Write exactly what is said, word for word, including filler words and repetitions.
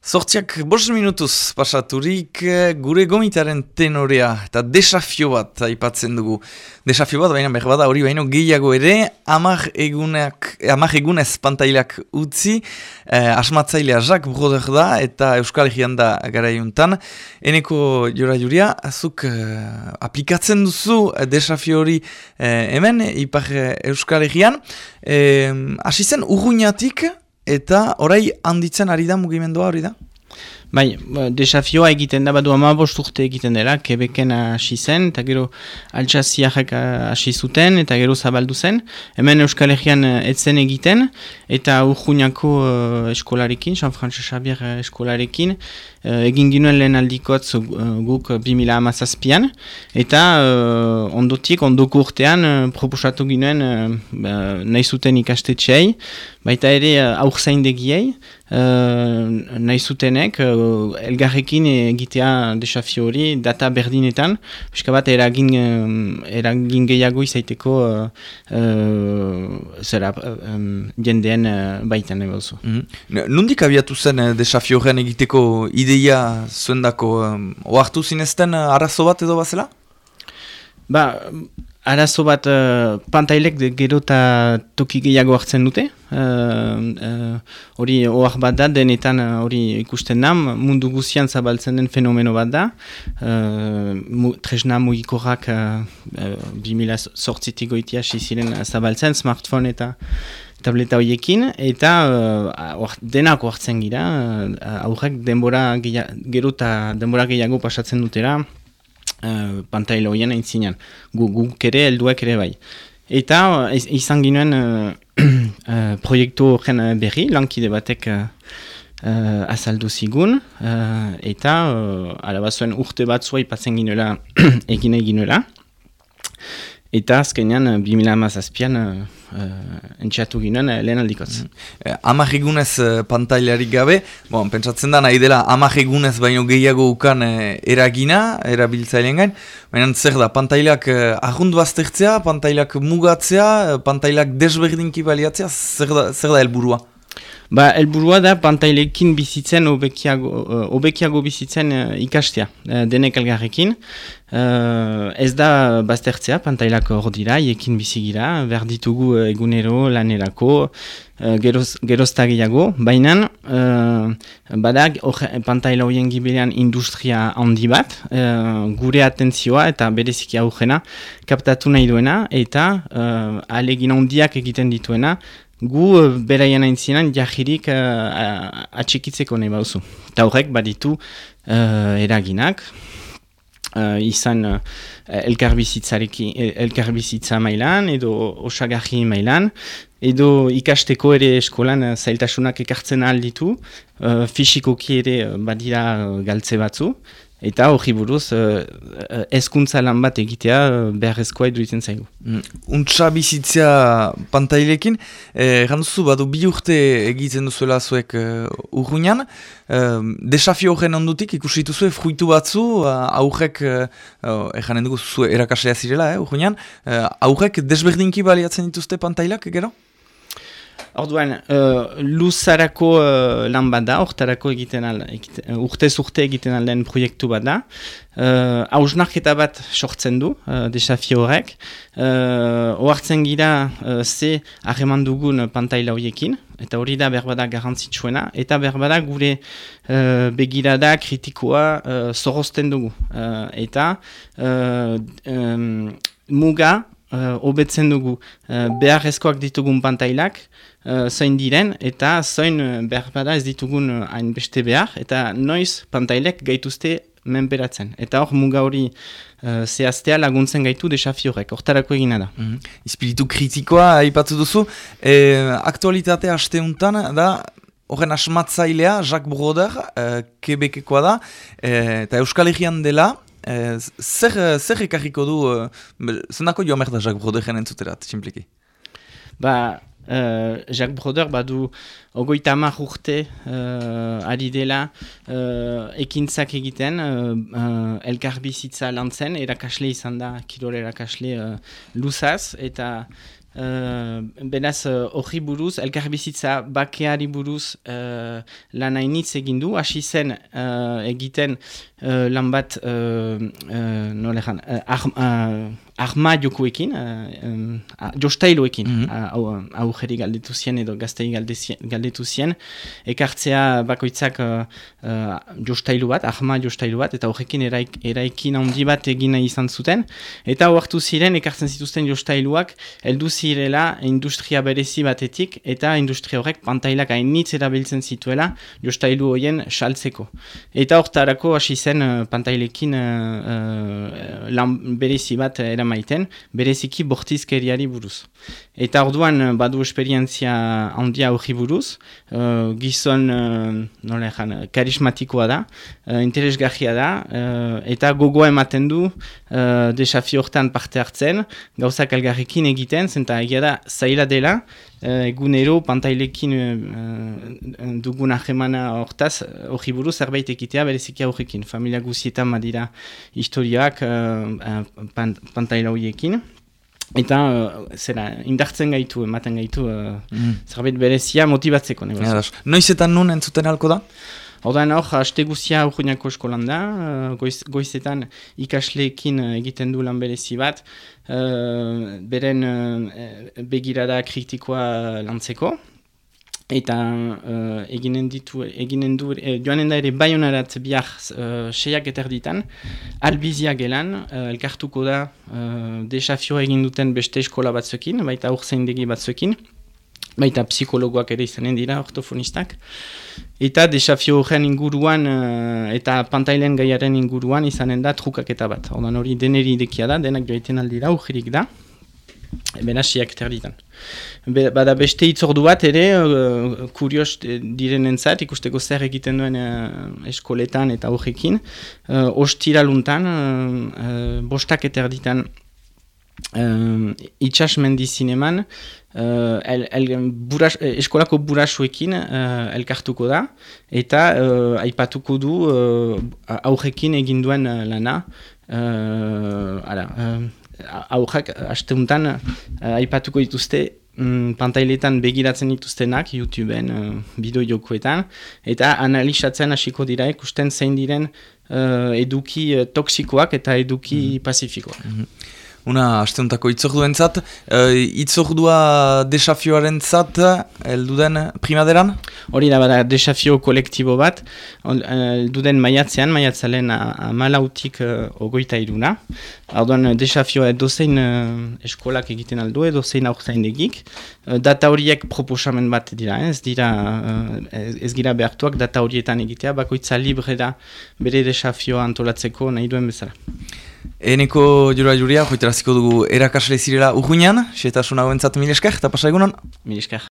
Zortziak bost minutuz pasaturik gure gomitaren tenorea eta desafio bat aipatzen dugu. Desafio bat, baina behar bada hori baino gehiago ere, amak egunak, amak egunez pantailak utzi, eh, asmatzailea Jacques Broder da eta Euskal Herrian da garaiuntan. Eneko jora juria, azuk eh, aplikatzen duzu desafio hori eh, hemen, ipar Euskal Herrian. Eh, Asi zen urruñatik, eta orai handitzen ari da mugimendua hori da? Bai, desafioa egiten da, badu hamabost urte egiten dela, Quebecen hasi zen, eta gero Alsaziarrek hasi zuten, eta gero zabaldu zen. Hemen Euskal Herrian etzen egiten, eta urruñako uh, eskolarekin, San Frances Xavier eskolarekin, uh, egin ginuen lehen aldikotz uh, guk bi mila hamazazpian, eta uh, ondotik, ondoko urtean, uh, proposatu ginuen uh, nahi zuten ikastetxeei, baita ere uh, aurzaindegiei, uh, nahi zutenek, uh, elgarrekin egitea desafio hori, data berdinetan, pixka bat eragin, um, eragin gehiago izaiteko uh, uh, zera, um, jendean uh, baitan egozu. Mm-hmm. Nondik abiatu zen uh, desafio horren egiteko ideia zuendako, um, oartu zinezten uh, arazo bat edo bazela? Ba, arazo bat uh, pantailek gero eta toki gehiago hartzen dute. Hori uh, uh, ohar bat da, denetan hori uh, ikusten da, mundu guzian zabaltzen den fenomeno bat da. Uh, mu, tresna mugikorrak uh, uh, bi mila zortzitik goitia ziren zabaltzen, smartphone eta tableta horiekin, eta uh, or, denak hartzen gira, uh, aurrek denbora gehiago, gero eta denbora gehiago pasatzen dutera, Uh, pantaila horien aintzinean, gu, guk ere, helduak ere bai. Eta uh, izan ginuen uh, uh, proiektu horren berri, lankide batek uh, uh, azaldu zigun, uh, eta uh, alabazuen urte batzua ipatzen ginuela, egine ginuela. Eta azkenean, bi mila hamazazpian uh, uh, entxatu ginen uh, lehen aldikotz. Mm. Eh, amak egunez uh, pantailarik gabe, bon, pentsatzen da nahi dela amak egunez baino gehiago ukan uh, eragina, erabiltzailean gain, baina zer da, pantailak uh, ahund baztertzea, pantailak mugatzea, uh, pantailak desberdinki baliatzea, zer da, zer da helburua? Ba, helburua da pantailekin bizitzen, obekiago, uh, obekiago bizitzen uh, ikastea, uh, denek elgarrekin. Uh, ez da baztertzea, pantailak hor dira, iekin bizigira, behar ditugu uh, egunero, lanerako, uh, geroz, gerozta gehiago, baina uh, badak pantaila horien gibilean industria handi bat, uh, gure atentzioa eta bereziki aurrena kaptatu nahi duena, eta uh, alegin handiak egiten dituena, gu uh, beraien aintzinan jahirik uh, atxikitzeko nahi bauzu. Eta horrek baditu uh, eraginak, uh, izan uh, elkarbizitza mailan edo osagarri mailan, edo ikasteko ere eskolan uh, zailtasunak ekartzen alditu, uh, fisikoki ere uh, badira uh, galtze batzu, eta hori buruz uh, hezkuntza lan bat egitea uh, beharrezkoa iruditzen zaigu. Mm. Untsa bizitzea pantailekin, eh, randuzu badu bi urte egiten duzuela zuek uh, urruñan, uh, desafio horren ondutik ikusi dituzue fruitu batzu, uh, aurrek, uh, ejanen dugu zu erakaslea zirela, eh, urruñan, uh, aurrek desberdinki baliatzen dituzte pantailak, gero? Orduan, uh, luzarako uh, lan bat da, hortarako egiten al, egiten, uh, urtez urte egiten alden proiektu bat da. Uh, hausnarketa bat sortzen du, uh, desafio horrek. Uh, ohartzen gira uh, ze harreman dugun pantaila horiekin, eta hori da berbada garrantzitsuena, eta berbada gure uh, begirada kritikoa uh, zorozten dugu. Uh, eta uh, um, muga uh, hobetzen dugu uh, beharrezkoak ditugun pantailak, Uh, zoin diren, eta zoin uh, behar bada ez ditugun uh, hain beste behar, eta noiz pantailek gaituzte menperatzen. Eta hor muga hori uh, zehaztea laguntzen gaitu desafio horrek, hortarako egina da. Mm-hmm. Espiritu kritikoa aipatu duzu, e, aktualitatea asteuntan da, horren asmatzailea, Jacques Broder, uh, Quebekekoa da, e, eta Euskal Herrian dela, e, zer, zer ekarriko du, uh, zendako joa merda Jacques Broderen entzuterat, simpliki? Ba, Uh, Jacques Broder badu ogoita hamar urte uh, ari dela uh, ekintzak egiten, uh, uh, elkarbizitza lantzen, erakasle izan da, kirol erakasle uh, luzaz, eta Uh, beraz, horri uh, buruz, elkarbizitza bakeari buruz uh, lan hainitz egin du, hasi zen uh, egiten uh, lan bat uh, uh, nolejan, uh, ar, uh, arma jokuekin, uh, um, uh, jostailoekin, mm-hmm. uh, aurreri galdetu zien edo gaztei galdetu zien, ekartzea bakoitzak uh, uh, jostailu bat, arma jostailu bat, eta horrekin eraik, eraikin handi bat egina izan zuten, eta oartu ziren, ekartzen zituzten jostailuak, heldu zirela industria berezi batetik, eta industria horrek pantailak hainitz erabiltzen zituela jostailu horien saltzeko. Eta hortarako hasi zen uh, pantailekin uh, uh, lan berezi bat eramaiten, bereziki bortizkeriari buruz. Eta orduan badu esperientzia handia horri buruz, uh, gizon uh, nola ejan, karismatikoa da, uh, interesgarria da, uh, eta gogoa ematen du uh, desafio hortan parte hartzen, gauzak elgarrekin egiten, zenta egia da zaila dela, uh, egunero pantailekin uh, dugun ahemana hortaz, horri buruz zerbait ekitea bereziki horrekin. Familia guzietan badira historiak uh, uh, pant pantaila horiekin. Eta uh, zera, indartzen gaitu, ematen gaitu uh, mm. zerbait berezia motibatzeko. Ja, noizetan nun entzuten halko da? Hordan hor, haste guzia Urruñako eskolan da, goiz, goizetan ikasleekin egiten du lan berezi bat, uh, beren uh, begirada kritikoa lantzeko, eta uh, eginen ditu, eginen du, eh, joanen da ere Baionarat bihar uh, seiak eterditan, albizia gelan, uh, elkartuko da uh, desafioa egin duten beste eskola batzuekin, baita aurzaindegi batzuekin, baita psikologoak ere izanen dira, ortofonistak. Eta desafio horren inguruan uh, eta pantailen gaiaren inguruan izanen da trukaketa bat. Ordan hori deneri idekia da, denak joaiten aldira, urgirik da. Benasiak terditan. Be, bada beste itzordu bat ere, uh, kurios direnentzat, ikusteko zer egiten duen uh, eskoletan eta horrekin. Uh, Ostiraluntan, uh, uh, bostak eterditan Uh, itxasmendi zineman uh, el, el, buras, eskolako burasuekin uh, elkartuko da eta uh, aipatuko du uh, aurrekin egin duen uh, lana uh, ara, uh, aurrak hasteuntan uh, aipatuko dituzte um, pantailetan begiratzen dituztenak YouTubeen uh, bideo jokoetan eta analizatzen hasiko dira ikusten zein diren uh, eduki uh, toksikoak eta eduki mm-hmm. pasifikoak. Mm-hmm. Una asteuntako itzorduentzat, uh, itzordua desafioaren zat, elduden primaderan? Hori da bada desafio kolektibo bat, elduden maiatzean, maiatzalen amalautik uh, ogoita iruna. Orduan desafioa dozein uh, eskolak egiten aldu, dozein aurzaindegik. Uh, data horiek proposamen bat dira, ez dira, uh, ez gira behartuak data horietan egitea, bakoitza libre da bere desafioa antolatzeko nahi duen bezala. Eneko jura juria, joiteraziko dugu erakasle zirela Urruñan, xetasun hauentzat mil esker, eta pasa egunon? Mil esker.